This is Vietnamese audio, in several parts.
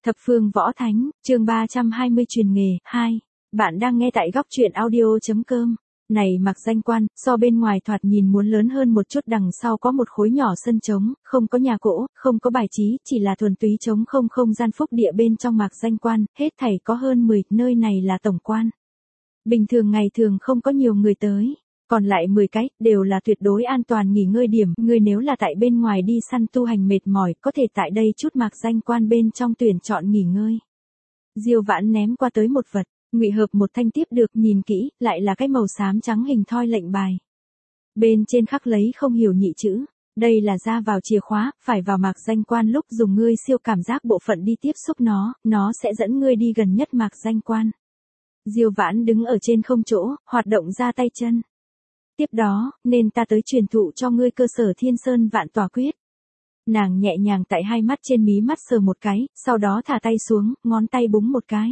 Thập phương võ thánh, chương 320 truyền nghề, 2. Bạn đang nghe tại góc truyện audio.com. Này Mạc Danh Quan, so bên ngoài thoạt nhìn muốn lớn hơn một chút, đằng sau có một khối nhỏ sân trống, không có nhà gỗ, không có bài trí, chỉ là thuần túy trống không gian phúc địa bên trong Mạc Danh Quan, hết thảy có hơn 10, nơi này là tổng quan. Bình thường ngày thường không có nhiều người tới. Còn lại 10 cái, đều là tuyệt đối an toàn nghỉ ngơi điểm, người nếu là tại bên ngoài đi săn tu hành mệt mỏi, có thể tại đây chút Mạc Danh Quan bên trong tuyển chọn nghỉ ngơi. Diêu Vãn ném qua tới một vật, Ngụy Hợp một thanh tiếp được, nhìn kỹ, lại là cái màu xám trắng hình thoi lệnh bài. Bên trên khắc lấy không hiểu nhị chữ, đây là ra vào chìa khóa, phải vào Mạc Danh Quan lúc dùng ngươi siêu cảm giác bộ phận đi tiếp xúc nó sẽ dẫn ngươi đi gần nhất Mạc Danh Quan. Diêu Vãn đứng ở trên không chỗ, hoạt động ra tay chân. Tiếp đó, nên ta tới truyền thụ cho ngươi cơ sở Thiên Sơn Vạn Tỏa Quyết. Nàng nhẹ nhàng tại hai mắt trên mí mắt sờ một cái, sau đó thả tay xuống, ngón tay búng một cái.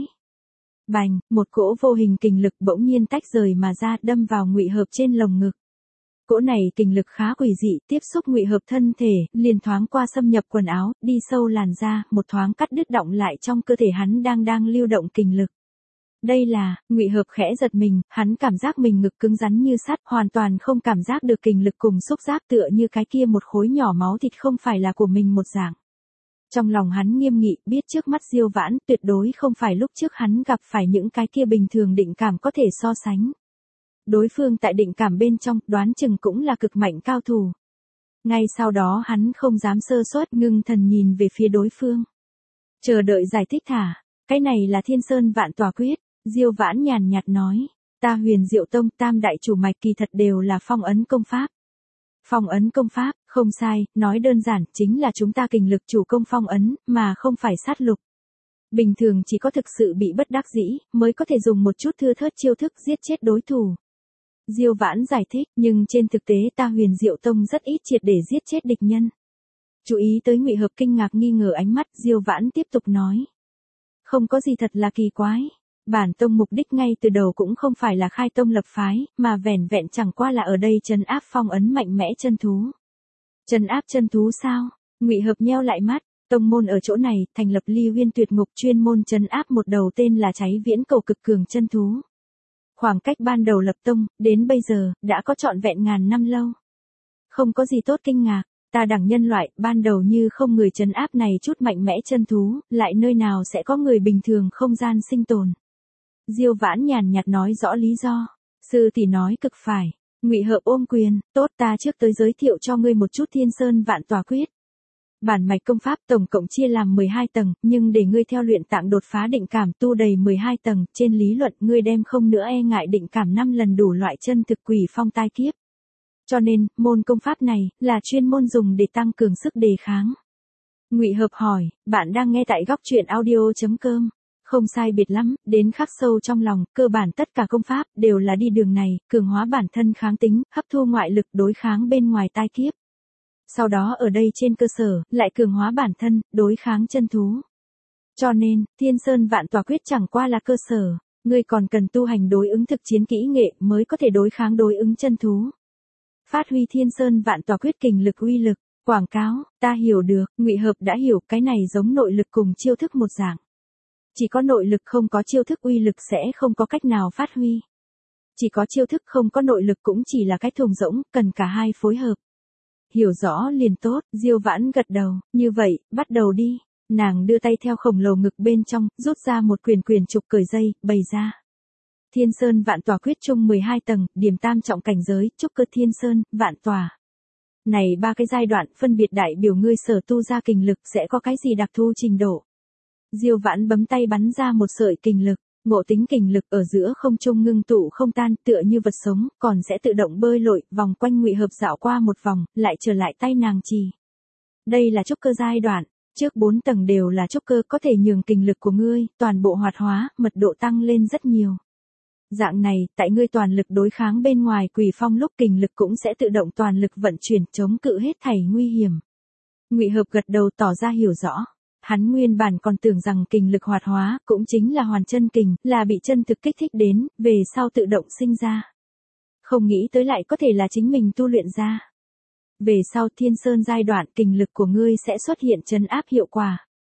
Bành, một cỗ vô hình kình lực bỗng nhiên tách rời mà ra, đâm vào Ngụy Hợp trên lồng ngực. Cỗ này kình lực khá quỷ dị, tiếp xúc Ngụy Hợp thân thể, liền thoáng qua xâm nhập quần áo, đi sâu làn da, một thoáng cắt đứt động lại trong cơ thể hắn đang lưu động kình lực. Đây là, Ngụy Hợp khẽ giật mình, hắn cảm giác mình ngực cứng rắn như sắt, hoàn toàn không cảm giác được kình lực cùng xúc giác, tựa như cái kia một khối nhỏ máu thịt không phải là của mình một dạng. Trong lòng hắn nghiêm nghị, biết trước mắt Diêu Vãn tuyệt đối không phải lúc trước hắn gặp phải những cái kia bình thường định cảm có thể so sánh. Đối phương tại định cảm bên trong, đoán chừng cũng là cực mạnh cao thủ. Ngay sau đó hắn không dám sơ suất, ngưng thần nhìn về phía đối phương. Chờ đợi giải thích thả, cái này là Thiên Sơn Vạn Tỏa Quyết. Diêu Vãn nhàn nhạt nói, ta Huyền Diệu Tông tam đại chủ mạch kỳ thật đều là phong ấn công pháp. Phong ấn công pháp, không sai, nói đơn giản, chính là chúng ta kình lực chủ công phong ấn, mà không phải sát lục. Bình thường chỉ có thực sự bị bất đắc dĩ, mới có thể dùng một chút thưa thớt chiêu thức giết chết đối thủ. Diêu Vãn giải thích, nhưng trên thực tế ta Huyền Diệu Tông rất ít triệt để giết chết địch nhân. Chú ý tới Ngụy Hợp kinh ngạc nghi ngờ ánh mắt, Diêu Vãn tiếp tục nói. Không có gì thật là kỳ quái. Bản tông mục đích ngay từ đầu cũng không phải là khai tông lập phái, mà vẻn vẹn chẳng qua là ở đây trấn áp phong ấn mạnh mẽ chân thú. Trấn áp chân thú sao? Ngụy Hợp nheo lại mắt, tông môn ở chỗ này, thành lập Ly Huyên Tuyệt Ngục chuyên môn trấn áp một đầu tên là Cháy Viễn Cầu cực cường chân thú. Khoảng cách ban đầu lập tông, đến bây giờ, đã có trọn vẹn ngàn năm lâu. Không có gì tốt kinh ngạc, ta đẳng nhân loại, ban đầu như không người trấn áp này chút mạnh mẽ chân thú, lại nơi nào sẽ có người bình thường không gian sinh tồn. Diêu Vãn nhàn nhạt nói rõ lý do. Sư tỷ nói cực phải. Ngụy Hợp ôm quyền, tốt, ta trước tới giới thiệu cho ngươi một chút Thiên Sơn Vạn Tỏa Quyết. Bản mạch công pháp tổng cộng chia làm 12 tầng, nhưng để ngươi theo luyện tạng đột phá định cảm tu đầy 12 tầng, trên lý luận ngươi đem không nữa e ngại định cảm 5 lần đủ loại chân thực quỷ phong tai kiếp. Cho nên, môn công pháp này là chuyên môn dùng để tăng cường sức đề kháng. Ngụy Hợp hỏi, bạn đang nghe tại góc truyện audio.com. Không sai biệt lắm, đến khắc sâu trong lòng, cơ bản tất cả công pháp đều là đi đường này, cường hóa bản thân kháng tính, hấp thu ngoại lực đối kháng bên ngoài tai kiếp. Sau đó ở đây trên cơ sở, lại cường hóa bản thân, đối kháng chân thú. Cho nên, Thiên Sơn Vạn Tỏa Quyết chẳng qua là cơ sở, ngươi còn cần tu hành đối ứng thực chiến kỹ nghệ mới có thể đối kháng đối ứng chân thú. Phát huy Thiên Sơn Vạn Tỏa Quyết kình lực uy lực, quảng cáo, ta hiểu được, Ngụy Hợp đã hiểu, cái này giống nội lực cùng chiêu thức một dạng. Chỉ có nội lực không có chiêu thức uy lực sẽ không có cách nào phát huy. Chỉ có chiêu thức không có nội lực cũng chỉ là cái thùng rỗng, cần cả hai phối hợp. Hiểu rõ liền tốt, Diêu Vãn gật đầu, như vậy, bắt đầu đi. Nàng đưa tay theo khổng lồ ngực bên trong, rút ra một quyền trục cởi dây, bày ra. Thiên Sơn Vạn Tỏa Quyết chung 12 tầng, điểm tam trọng cảnh giới, trúc cơ Thiên Sơn, Vạn Tỏa. Này ba cái giai đoạn phân biệt đại biểu ngươi sở tu ra kình lực sẽ có cái gì đặc thu trình độ. Diêu Vãn bấm tay bắn ra một sợi kình lực, ngộ tính kình lực ở giữa không trung ngưng tụ không tan, tựa như vật sống, còn sẽ tự động bơi lội, vòng quanh Ngụy Hợp dạo qua một vòng, lại trở lại tay nàng trì. Đây là trúc cơ giai đoạn, trước 4 tầng đều là trúc cơ có thể nhường kình lực của ngươi, toàn bộ hoạt hóa, mật độ tăng lên rất nhiều. Dạng này, tại ngươi toàn lực đối kháng bên ngoài quỷ phong lúc kình lực cũng sẽ tự động toàn lực vận chuyển chống cự hết thảy nguy hiểm. Ngụy Hợp gật đầu tỏ ra hiểu rõ. Hắn nguyên bản còn tưởng rằng kình lực hoạt hóa, cũng chính là hoàn chân kình, là bị chân thực kích thích đến, về sau tự động sinh ra. Không nghĩ tới lại có thể là chính mình tu luyện ra. Về sau Thiên Sơn giai đoạn kình lực của ngươi sẽ xuất hiện trấn áp hiệu quả.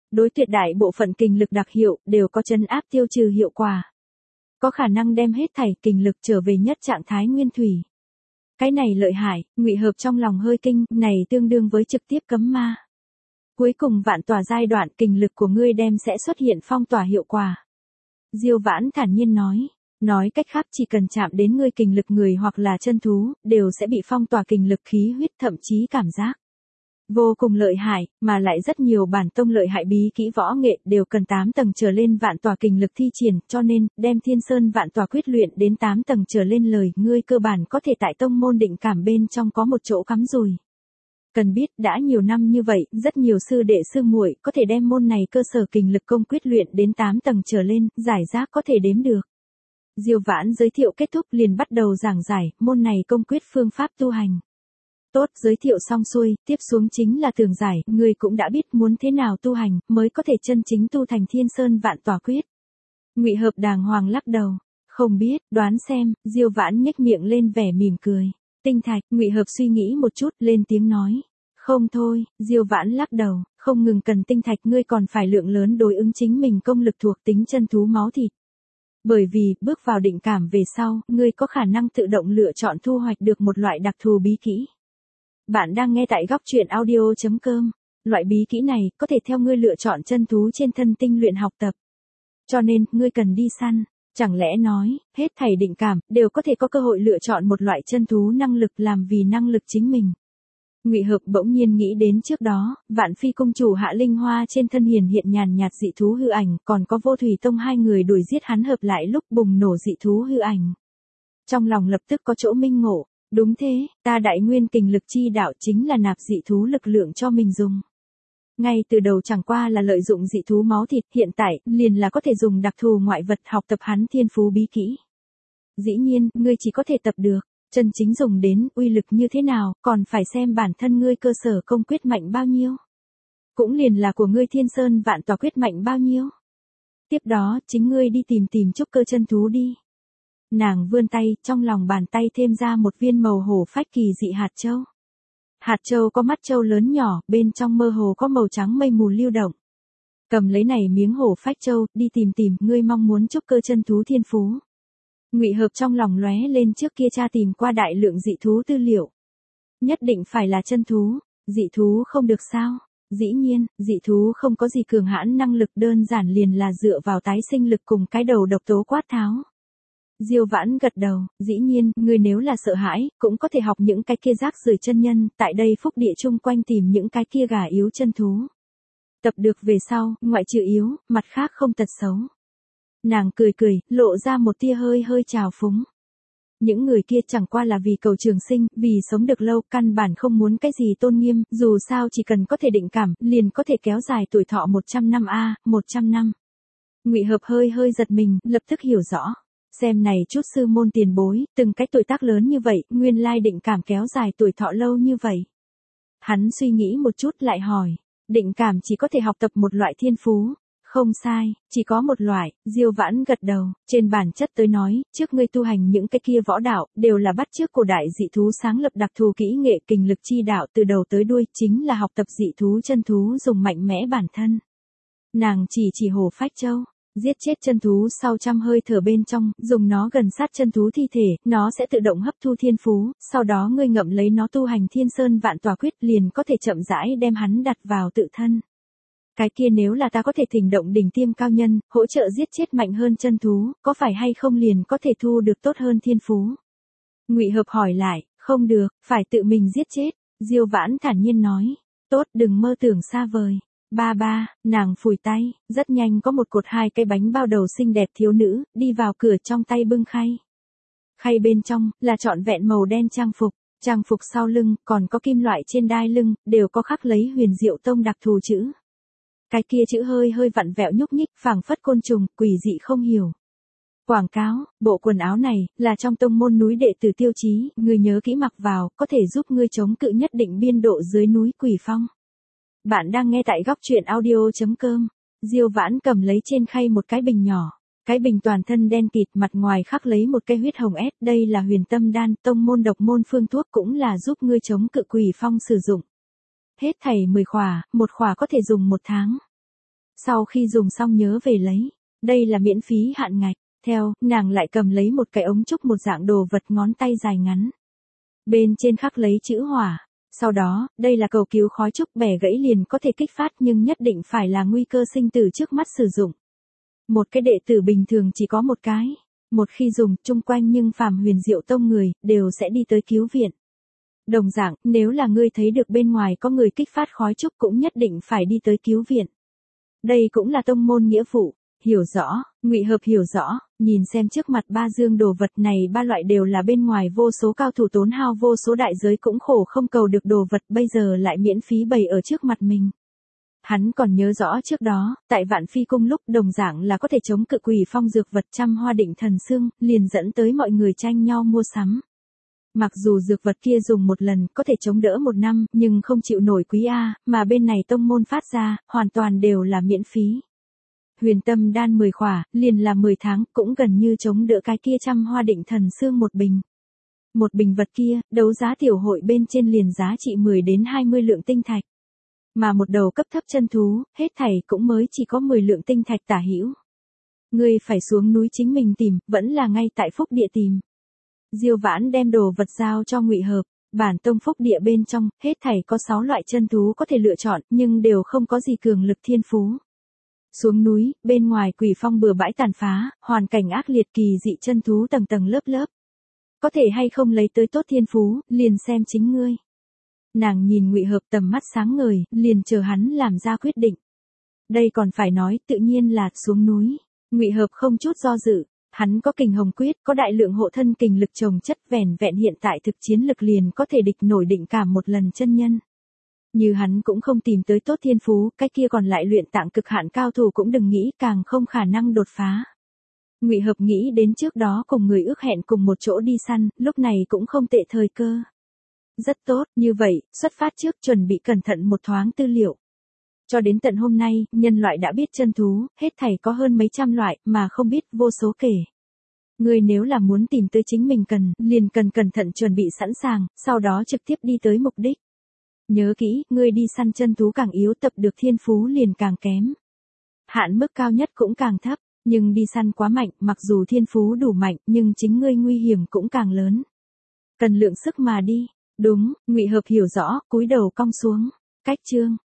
đối tuyệt đại bộ phận kình lực đặc hiệu đều có trấn áp tiêu trừ hiệu quả. Có khả năng đem hết thảy kình lực trở về nhất trạng thái nguyên thủy. Cái này lợi hại, Ngụy Hợp trong lòng hơi kinh, này tương đương với trực tiếp cấm ma. Cuối cùng vạn tỏa giai đoạn kình lực của ngươi đem sẽ xuất hiện phong tỏa hiệu quả. Diêu Vãn thản nhiên nói cách khác chỉ cần chạm đến ngươi kình lực người hoặc là chân thú, đều sẽ bị phong tỏa kình lực khí huyết thậm chí cảm giác. Vô cùng lợi hại, mà lại rất nhiều bản tông lợi hại bí kỹ võ nghệ đều cần 8 tầng trở lên vạn tỏa kình lực thi triển, cho nên, đem Thiên Sơn vạn tỏa quyết luyện đến 8 tầng trở lên lời, ngươi cơ bản có thể tại tông môn định cảm bên trong có một chỗ cắm rùi. Cần biết đã nhiều năm như vậy, rất nhiều sư đệ sư muội có thể đem môn này cơ sở kình lực công quyết luyện đến 8 tầng trở lên, giải rác có thể đếm được. Diêu Vãn giới thiệu kết thúc liền bắt đầu giảng giải, môn này công quyết phương pháp tu hành. Tốt, giới thiệu xong xuôi, tiếp xuống chính là tường giải, ngươi cũng đã biết muốn thế nào tu hành, mới có thể chân chính tu thành Thiên Sơn vạn tỏa quyết. Ngụy Hợp đàng hoàng lắc đầu, không biết, đoán xem, Diêu Vãn nhếch miệng lên vẻ mỉm cười. Tinh thạch, Ngụy Hợp suy nghĩ một chút, lên tiếng nói. Không thôi, Diêu Vãn lắc đầu, không ngừng cần tinh thạch ngươi còn phải lượng lớn đối ứng chính mình công lực thuộc tính chân thú máu thịt. Bởi vì, bước vào định cảm về sau, ngươi có khả năng tự động lựa chọn thu hoạch được một loại đặc thù bí kỹ. Bạn đang nghe tại góc truyện audio.com. Loại bí kỹ này, có thể theo ngươi lựa chọn chân thú trên thân tinh luyện học tập. Cho nên, ngươi cần đi săn. Chẳng lẽ nói, hết thảy định cảm, đều có thể có cơ hội lựa chọn một loại chân thú năng lực làm vì năng lực chính mình. Ngụy Hợp bỗng nhiên nghĩ đến trước đó, Vạn Phi cung chủ Hạ Linh Hoa trên thân hiện nhàn nhạt dị thú hư ảnh, còn có Vô Thủy Tông hai người đuổi giết hắn hợp lại lúc bùng nổ dị thú hư ảnh. Trong lòng lập tức có chỗ minh ngộ, đúng thế, ta đại nguyên kình lực chi đạo chính là nạp dị thú lực lượng cho mình dùng. Ngay từ đầu chẳng qua là lợi dụng dị thú máu thịt, hiện tại, liền là có thể dùng đặc thù ngoại vật học tập hắn thiên phú bí kỹ. Dĩ nhiên, ngươi chỉ có thể tập được, chân chính dùng đến, uy lực như thế nào, còn phải xem bản thân ngươi cơ sở công quyết mạnh bao nhiêu. Cũng liền là của ngươi Thiên Sơn vạn tỏa quyết mạnh bao nhiêu. Tiếp đó, chính ngươi đi tìm trúc cơ chân thú đi. Nàng vươn tay, trong lòng bàn tay thêm ra một viên màu hổ phách kỳ dị hạt châu. Hạt châu có mắt châu lớn nhỏ, bên trong mơ hồ có màu trắng mây mù lưu động. Cầm lấy này miếng hổ phách châu, đi tìm, ngươi mong muốn trúc cơ chân thú thiên phú. Ngụy Hợp trong lòng lóe lên trước kia cha tìm qua đại lượng dị thú tư liệu. Nhất định phải là chân thú, dị thú không được sao? Dĩ nhiên, dị thú không có gì cường hãn năng lực, đơn giản liền là dựa vào tái sinh lực cùng cái đầu độc tố quát tháo. Diêu Vãn gật đầu, dĩ nhiên, ngươi nếu là sợ hãi, cũng có thể học những cái kia rác rưởi chân nhân, tại đây phúc địa chung quanh tìm những cái kia gà yếu chân thú. Tập được về sau, ngoại trừ yếu, mặt khác không tật xấu. Nàng cười, lộ ra một tia hơi trào phúng. Những người kia chẳng qua là vì cầu trường sinh, vì sống được lâu, căn bản không muốn cái gì tôn nghiêm, dù sao chỉ cần có thể định cảm, liền có thể kéo dài tuổi thọ 100 năm 100 năm. Ngụy Hợp hơi giật mình, lập tức hiểu rõ. Xem này chút sư môn tiền bối, từng cái tuổi tác lớn như vậy, nguyên lai định cảm kéo dài tuổi thọ lâu như vậy. Hắn suy nghĩ một chút lại hỏi, định cảm chỉ có thể học tập một loại thiên phú. Không sai, chỉ có một loại. Diêu Vãn gật đầu, trên bản chất tới nói, trước ngươi tu hành những cái kia võ đạo, đều là bắt chước cổ đại dị thú sáng lập đặc thù kỹ nghệ kình lực chi đạo từ đầu tới đuôi, chính là học tập dị thú chân thú dùng mạnh mẽ bản thân. Nàng chỉ hổ phách châu, giết chết chân thú sau trăm hơi thở bên trong, dùng nó gần sát chân thú thi thể, nó sẽ tự động hấp thu thiên phú, sau đó ngươi ngậm lấy nó tu hành Thiên Sơn vạn tỏa quyết liền có thể chậm rãi đem hắn đặt vào tự thân. Cái kia nếu là ta có thể thỉnh động đỉnh tiêm cao nhân, hỗ trợ giết chết mạnh hơn chân thú, có phải hay không liền có thể thu được tốt hơn thiên phú? Ngụy Hợp hỏi lại, không được, phải tự mình giết chết. Diêu Vãn thản nhiên nói, tốt, đừng mơ tưởng xa vời. Ba, nàng phủi tay, rất nhanh có một cột 2 cái bánh bao đầu xinh đẹp thiếu nữ, đi vào cửa trong tay bưng khay. Khay bên trong, là trọn vẹn màu đen trang phục sau lưng, còn có kim loại trên đai lưng, đều có khắc lấy Huyền Diệu Tông đặc thù chữ. Cái kia chữ hơi vặn vẹo nhúc nhích, phảng phất côn trùng, quỷ dị không hiểu. Quảng cáo, bộ quần áo này, là trong tông môn núi đệ tử tiêu chí, ngươi nhớ kỹ mặc vào, có thể giúp ngươi chống cự nhất định biên độ dưới núi quỷ phong. Bạn đang nghe tại góc truyện audio.com. Diêu Vãn cầm lấy trên khay một cái bình nhỏ. Cái bình toàn thân đen kịt, mặt ngoài khắc lấy một cây huyết hồng S, đây là Huyền Tâm đan, tông môn độc môn phương thuốc, cũng là giúp ngươi chống cự quỷ phong sử dụng. Hết thảy 10 khỏa, một khỏa có thể dùng 1 tháng. Sau khi dùng xong nhớ về lấy. Đây là miễn phí hạn ngạch. Theo, nàng lại cầm lấy một cái ống trúc một dạng đồ vật ngón tay dài ngắn. Bên trên khắc lấy chữ hỏa. Sau đó, đây là cầu cứu khói trúc bẻ gãy liền có thể kích phát nhưng nhất định phải là nguy cơ sinh tử trước mắt sử dụng. Một cái đệ tử bình thường chỉ có một cái. Một khi dùng chung quanh nhưng phàm Huyền Diệu Tông người, đều sẽ đi tới cứu viện. Đồng dạng, nếu là ngươi thấy được bên ngoài có người kích phát khói trúc cũng nhất định phải đi tới cứu viện. Đây cũng là tông môn nghĩa vụ. Hiểu rõ, Ngụy Hợp hiểu rõ, nhìn xem trước mặt ba dương đồ vật này ba loại đều là bên ngoài vô số cao thủ tốn hao vô số đại giới cũng khổ không cầu được đồ vật bây giờ lại miễn phí bày ở trước mặt mình. Hắn còn nhớ rõ trước đó, tại Vạn Phi Cung lúc đồng dạng là có thể chống cự quỷ phong dược vật trăm hoa định thần xương, liền dẫn tới mọi người tranh nhau mua sắm. Mặc dù dược vật kia dùng một lần có thể chống đỡ một năm nhưng không chịu nổi quý A, mà bên này tông môn phát ra, hoàn toàn đều là miễn phí. Huyền Tâm Đan 10 khỏa, liền là 10 tháng, cũng gần như chống đỡ cái kia trăm hoa định thần xương một bình. Một bình vật kia, đấu giá tiểu hội bên trên liền giá trị 10 đến 20 lượng tinh thạch. Mà một đầu cấp thấp chân thú, hết thảy cũng mới chỉ có 10 lượng tinh thạch tả hữu. Ngươi phải xuống núi chính mình tìm, vẫn là ngay tại Phúc Địa tìm. Diêu Vãn đem đồ vật giao cho Ngụy Hợp, bản tông Phúc Địa bên trong, hết thảy có 6 loại chân thú có thể lựa chọn, nhưng đều không có gì cường lực thiên phú. Xuống núi, bên ngoài quỷ phong bừa bãi tàn phá, hoàn cảnh ác liệt kỳ dị chân thú tầng tầng lớp lớp. Có thể hay không lấy tới tốt thiên phú, liền xem chính ngươi. Nàng nhìn Ngụy Hợp tầm mắt sáng ngời, liền chờ hắn làm ra quyết định. Đây còn phải nói, tự nhiên là xuống núi. Ngụy Hợp không chút do dự, hắn có Kình Hồng Quyết, có đại lượng hộ thân kình lực chồng chất vẻn vẹn hiện tại thực chiến lực liền có thể địch nổi định cảm một lần chân nhân. Như hắn cũng không tìm tới tốt thiên phú, cái kia còn lại luyện tạng cực hạn cao thủ cũng đừng nghĩ, càng không khả năng đột phá. Ngụy Hợp nghĩ đến trước đó cùng người ước hẹn cùng một chỗ đi săn, lúc này cũng không tệ thời cơ. Rất tốt, như vậy, xuất phát trước chuẩn bị cẩn thận một thoáng tư liệu. Cho đến tận hôm nay, nhân loại đã biết chân thú, hết thảy có hơn mấy trăm loại, mà không biết vô số kể. Ngươi nếu là muốn tìm tới chính mình cần, liền cần cẩn thận chuẩn bị sẵn sàng, sau đó trực tiếp đi tới mục đích. Nhớ kỹ, ngươi đi săn chân thú càng yếu tập được thiên phú liền càng kém. Hạn mức cao nhất cũng càng thấp, nhưng đi săn quá mạnh, mặc dù thiên phú đủ mạnh, nhưng chính ngươi nguy hiểm cũng càng lớn. Cần lượng sức mà đi. Đúng, Ngụy Hợp hiểu rõ, cúi đầu cong xuống. Cách chương.